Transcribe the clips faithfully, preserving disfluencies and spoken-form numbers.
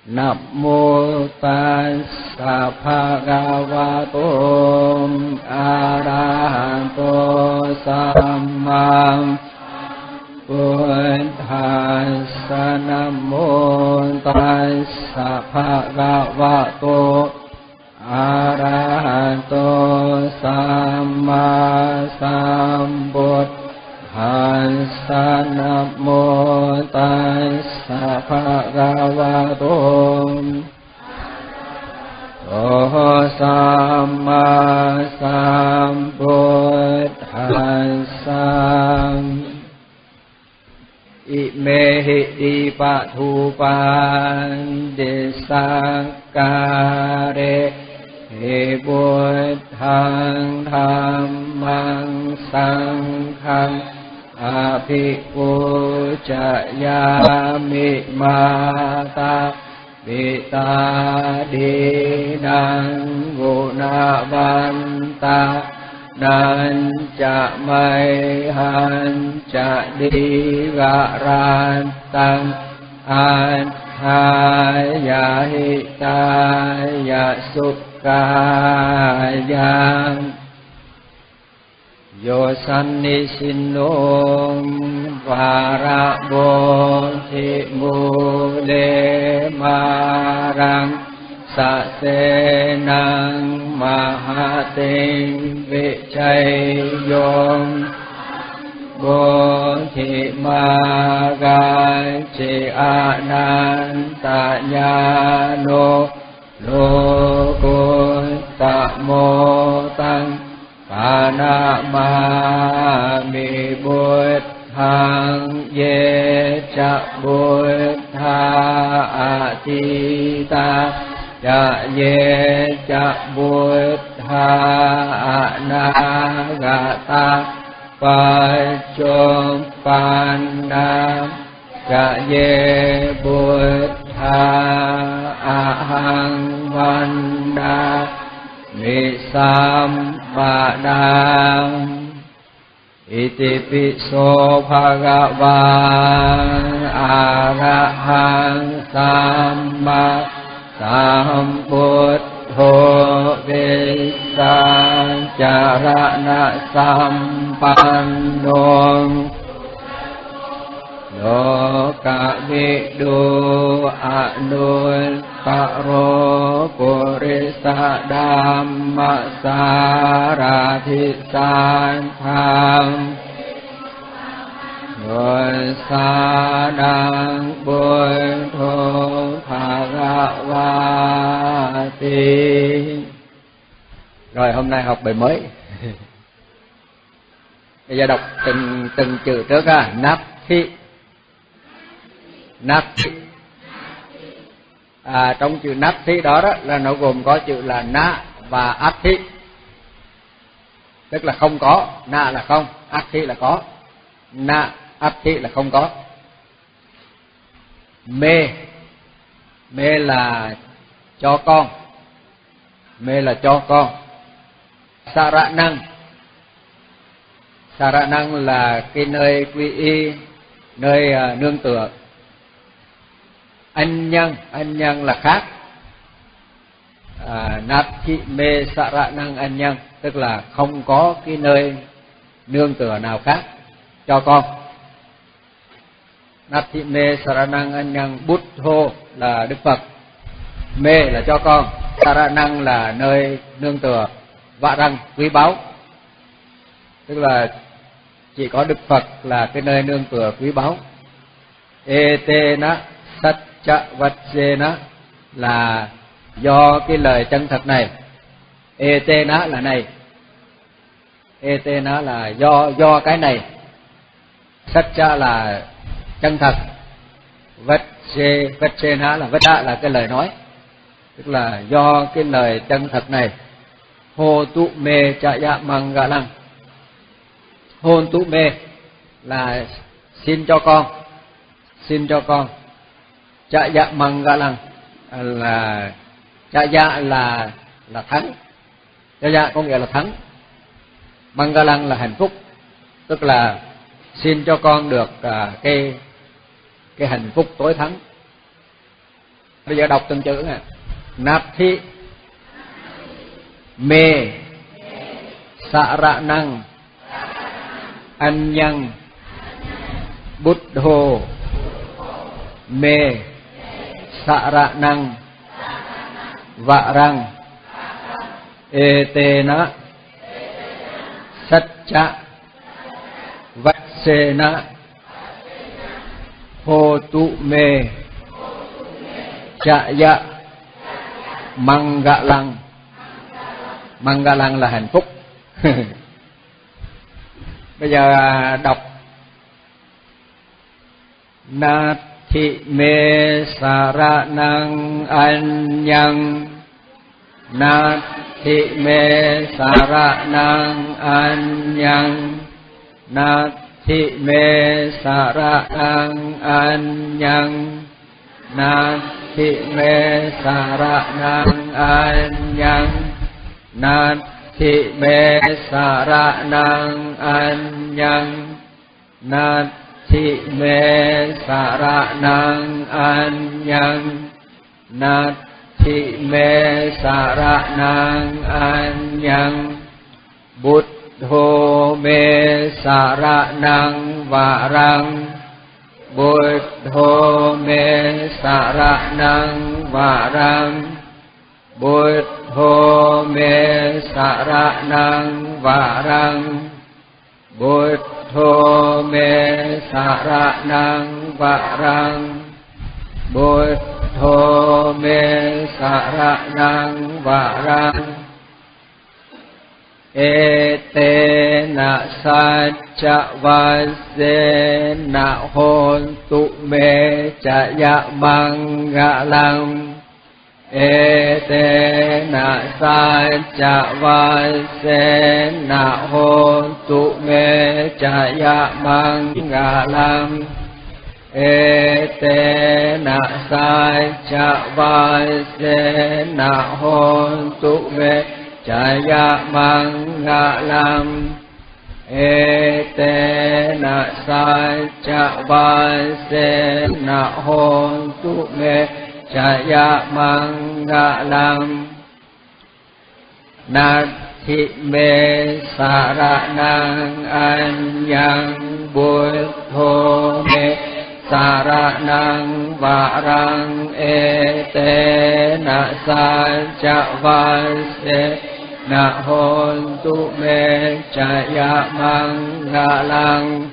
Nam mô Tassa Bhagavato Arahato Samma Buddhassa. Nam mô Tassa Bhagavato Arahato Samma Sambuddhassa. Nam mô Tassa Bhagavato Samma Sambuddhassa. Ime hi di pa thu pan de sakare he buddhang dhammang sanghang Abhipuchayami mata Vita dinang gunavanta Nancha maihancha digarantang Anhaya hitaya sukkayang Yo sanni sinnum varabodhi mule marang sasenang mahating vicayong bodhi magai chi anantanyano lokuttamotang Panamami buddhang ye cha buddha atita ya ye cha buddha anagata paccuppanna ya ye buddha ahang vanda Misam Padang Iti piso bhagavan arahang samma sambuddho visacharana sampanno Loka vidu anul Paro Purisa Dhamma Sarathi Santham Sadang Buddho Bhagavati. Rồi hôm nay học bài mới. Bây giờ đọc từng từng chữ trước à. Nắp thi. Nắp thi. À, trong chữ nắp thi đó, đó là nó gồm có chữ là na và át thi, tức là không có. Na là không, át thi là có. Na át thi là không có. Mê, mê là cho con, mê là cho con. Sara năng, sara năng là cái nơi quy y, nơi uh, nương tựa. Anh nhân, anh nhân là khác. À, Nati me saranang anh nhân, tức là không có cái nơi nương tựa nào khác cho con. Nati me saranang anh nhân. Buddho là Đức Phật. Me là cho con. Saranang là nơi nương tựa. Vạ răng quý báu, tức là chỉ có Đức Phật là cái nơi nương tựa quý báu. Etena sat Cha Vajjena là do cái lời chân thật này. Etena là này. Etena là do do cái này. Satcha là chân thật. Vajje Vajjena là Vajja là cái lời nói, tức là do cái lời chân thật này. Hô tu me chaya mangalang. Hôn tu me là xin cho con, xin cho con. Chaya mangalang là chaya là là thắng. Chaya có nghĩa là thắng. Mangalang là hạnh phúc, tức là xin cho con được uh, cái cái hạnh phúc tối thắng. Bây giờ đọc từng chữ nè. Nát thị mê xạ rạ năng anh nhân bút hồ mê xạ rạ năng vạ răng ê tê na Satcha Vatsena Hô tu mê Chaya Mangalang. Mangalang là hạnh phúc. Bây giờ đọc Na thị mê saranang anyang Na thị mê saranang anyang Na thị mê saranang anyang Na thị mê saranang anyang Na thị mê saranang anyang Na thị mê saranang anyang Na thị mê saranang anyang Bút hô mê saranang varang Bút hô mê saranang varang Bút hô mê saranang varang Bút hô mê saranang varang Bút hô mê saranang varang ê tê na Satcha Vatsena hôn tu mê Chaya Mangalang ê tê na Satcha Vatsena hôn tu mê Chaya Mangalang ê tê na Satcha Vatsena hôn tu mê Chaya Mangalam ê tê na Satcha Vatsena hôn tu mê Chaya Mangalam Na thị mê saranang anyang Bút hô mê saranang varang ê tê na Satcha Vatsena hôn tu mê Chaya Mangalang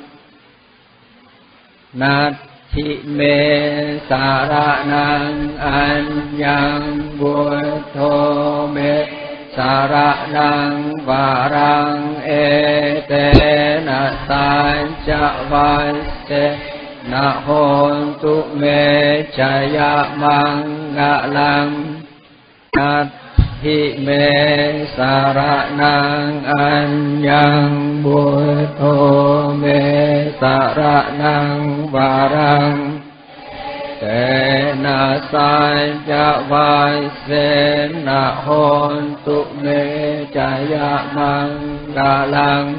Na thị mê saranang anyang Bút hô mê saranang varang ê tê na Satcha Vatsena hôn tu mê Chaya Mangalam Na thị mê saranang anyang Bút hô mê saranang varang tê na Satcha Vatsena hôn tu mê Chaya Mangalang.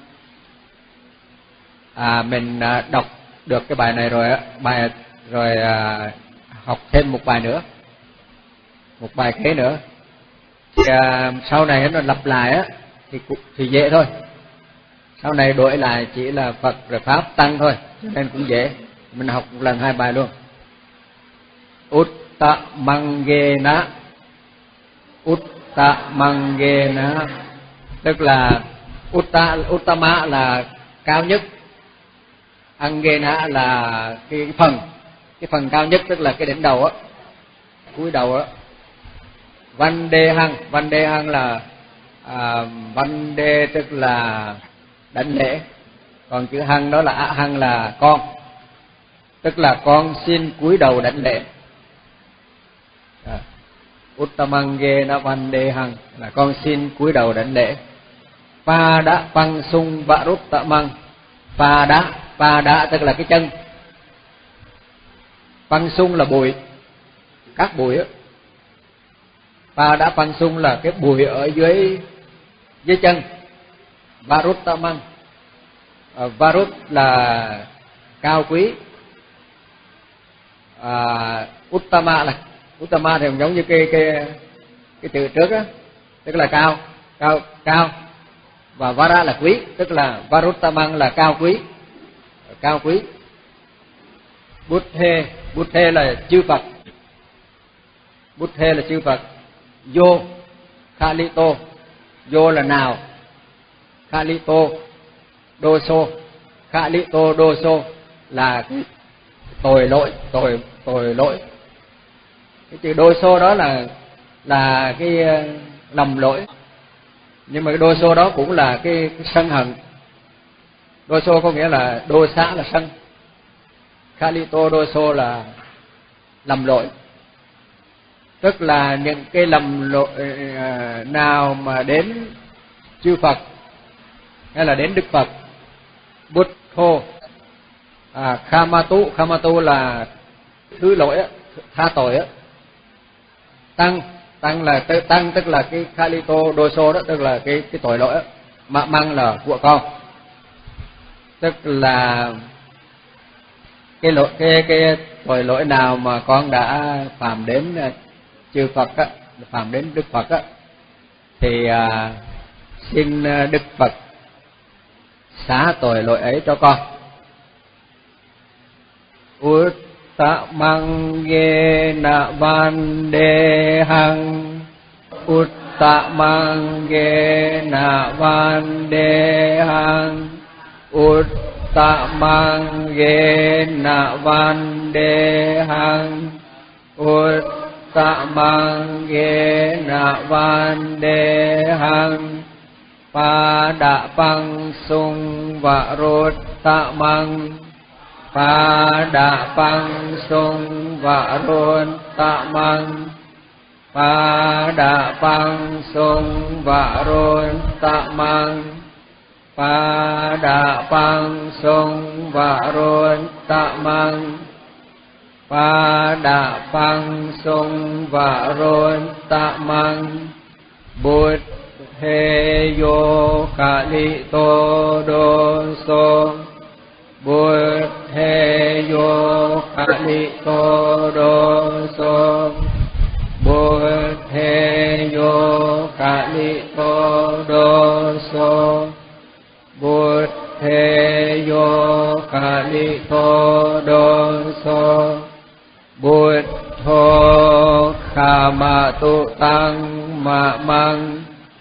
À, mình đọc được cái bài này rồi á, bài rồi à, học thêm một bài nữa, một bài kế nữa. Thì, à, sau này nó lặp lại á thì thì dễ thôi. Sau này đổi lại chỉ là Phật rồi Pháp tăng thôi, cho nên cũng dễ. Mình học một lần hai bài luôn. Uttamangena, Uttamangena tức là Utta, Uttama là cao nhất, Angena là cái phần, cái phần cao nhất tức là cái đỉnh đầu á, cúi đầu á. Vandehang, Vandehang là à, Vande tức là đảnh lễ, còn chữ hằng đó là a hằng là con, tức là con xin cúi đầu đảnh lễ. À, Uttamangena Vandehang là con xin cúi đầu đảnh lễ. Pa đã păng sung varuttamang, pa đã, pa đã tức là cái chân, păng sung là bụi, các bụi á. Pa đã păng sung là cái bụi ở dưới dưới chân. Varuttamang, à, Varut là cao quý, à, Uttama là Uttama thì giống như cái cái cái từ trước á, tức là cao, cao, cao. Và Vara là quý, tức là Varuttamang là cao quý, cao quý. Buddhe, Buddhe là chư Phật, Buddhe là chư Phật. Vô, Khalito, vô là nào, Khalito, Doso, Khalito Doso là cái tội lỗi, tội tội lỗi. Cái chữ Doso đó là là cái lầm lỗi, nhưng mà cái Doso đó cũng là cái, cái sân hận. Doso có nghĩa là đô xã là sân, Khalito Doso là lầm lỗi. Tức là những cái lầm lỗi nào mà đến chư Phật hay là đến Đức Phật, Buddho, à, Khamatu, Khamatu là thứ lỗi á, tha tội á. Tăng, tăng là tăng tức là cái Khalito Doso đó, tức là cái cái tội lỗi á. Mạ Măng là của con, tức là cái lỗi cái cái tội lỗi nào mà con đã phạm đến chư Phật á, phạm đến Đức Phật á, thì à, xin Đức Phật xá tội lỗi ấy cho con. Uttamang yena vandehang, Uttamang yena vandehang, Uttamang yena vandehang, Uttamang yena vandehang, Padapang sung varuttamang, Padapang sung varuttamang, Padapang sung varuttamang, Padapang sung varuttamang, Padapang sung varuttamang, Buddhe yo Khalito Doso, Buddhe yo Khalito Doso, Buddhe yo Khalito Doso, Buddhe yo Khalito Doso, Buddho Khamatu Tăng Mạ Măng,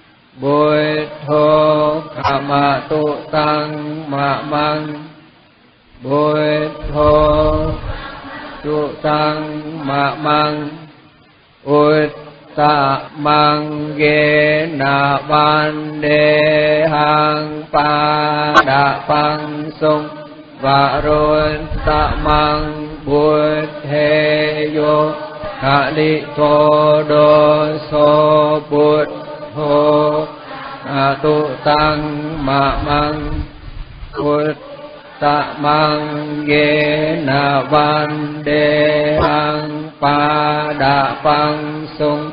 Buddho Khamatu Tăng Mạ Măng, Buddho Tu Tăng Mạ Măng, Uttamang yena vandehang, Padapang sung varuttamang, Buddhe yo Khalito Doso, Buddho Tu Tăng Mạ Măng, Uttamang yena vandehang, Padapang sung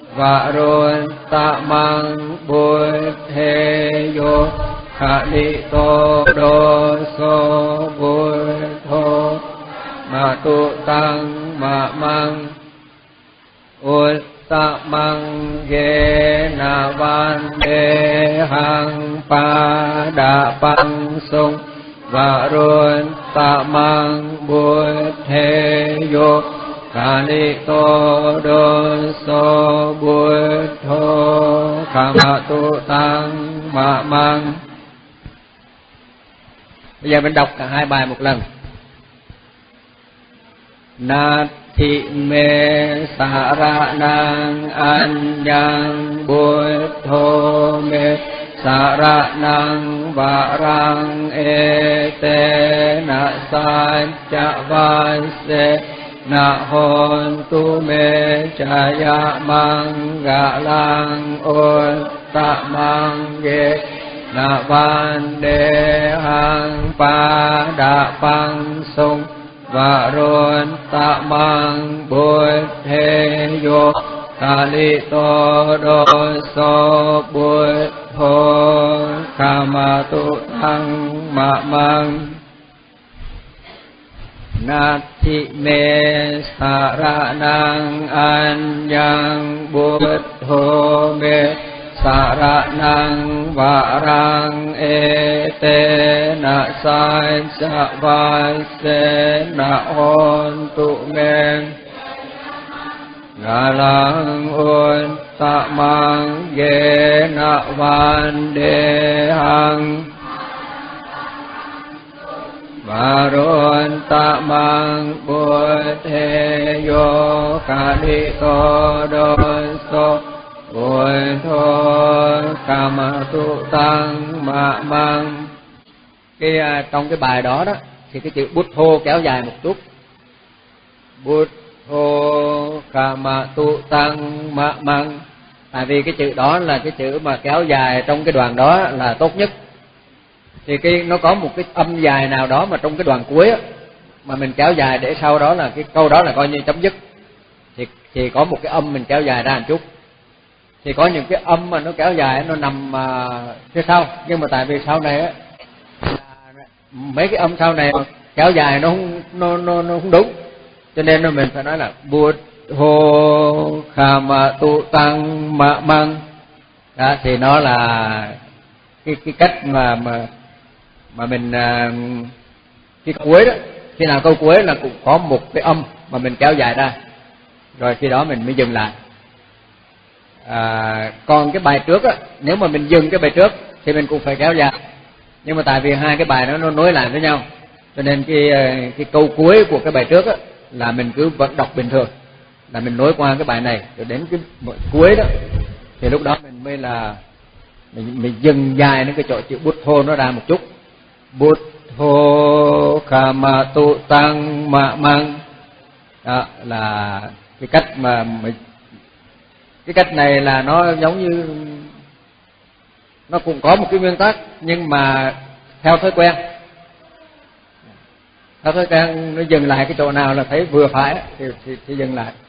varuttamang, Buddhe yo Khalito Doso, Buddho Tu Tăng Mạ Măng, Uttamang yena vandehang, Padapang sung varuttamang, Buddhe yo Khalito Doso, Buddho Khamatu Tăng Mạ Măng. Bây giờ mình đọc cả hai bài một lần. Nati me saranang anyang, Buddho me saranang varang, etena sajja vase na hontu me jaya manggalang, Uttamang yena vandehang, Padapang sung varuttamang, Buddhe yo Khalito Doso, Buddho Khamatu Tăng Mạ Măng. na thi mê sa ra năng an yang bút thô mê sa ra năng va rang e te na sai sa vai se na on tu men na lang un ta mang ye na van de hằng và rôn ta mang bút thế yo ca đi tô đôn so bùi thô ca ma tu tăng ma mang. Cái trong cái bài đó đó thì cái chữ bút thô kéo dài một chút, bút thô ca ma tu tăng ma mang, tại vì cái chữ đó là cái chữ mà kéo dài trong cái đoạn đó là tốt nhất. Thì cái nó có một cái âm dài nào đó mà trong cái đoạn cuối á, mà mình kéo dài để sau đó là cái câu đó là coi như chấm dứt, thì thì có một cái âm mình kéo dài ra một chút. Thì có những cái âm mà nó kéo dài nó nằm uh, phía sau, nhưng mà tại vì sau này á mấy cái âm sau này kéo dài nó không nó nó nó không đúng, cho nên nó mình phải nói là bút hô kha ma tu tăng ma mang. Đó thì nó là cái cái cách mà mà mà mình uh, cái cuối đó, khi nào câu cuối là cũng có một cái âm mà mình kéo dài ra, rồi khi đó mình mới dừng lại. À, còn cái bài trước á, nếu mà mình dừng cái bài trước thì mình cũng phải kéo dài, nhưng mà tại vì hai cái bài đó nó nối lại với nhau, cho nên cái cái câu cuối của cái bài trước á là mình cứ vẫn đọc bình thường, là mình nối qua cái bài này rồi đến cái cuối đó thì lúc đó mình mới là mình mình dừng dài đến cái chỗ chữ bút thô nó ra một chút. Bút thô kha ma tu tăng ma mang. Đó là cái cách mà mình, cái cách này là nó giống như nó cũng có một cái nguyên tắc, nhưng mà theo thói quen, theo thói quen nó dừng lại cái chỗ nào là thấy vừa phải thì, thì, thì dừng lại.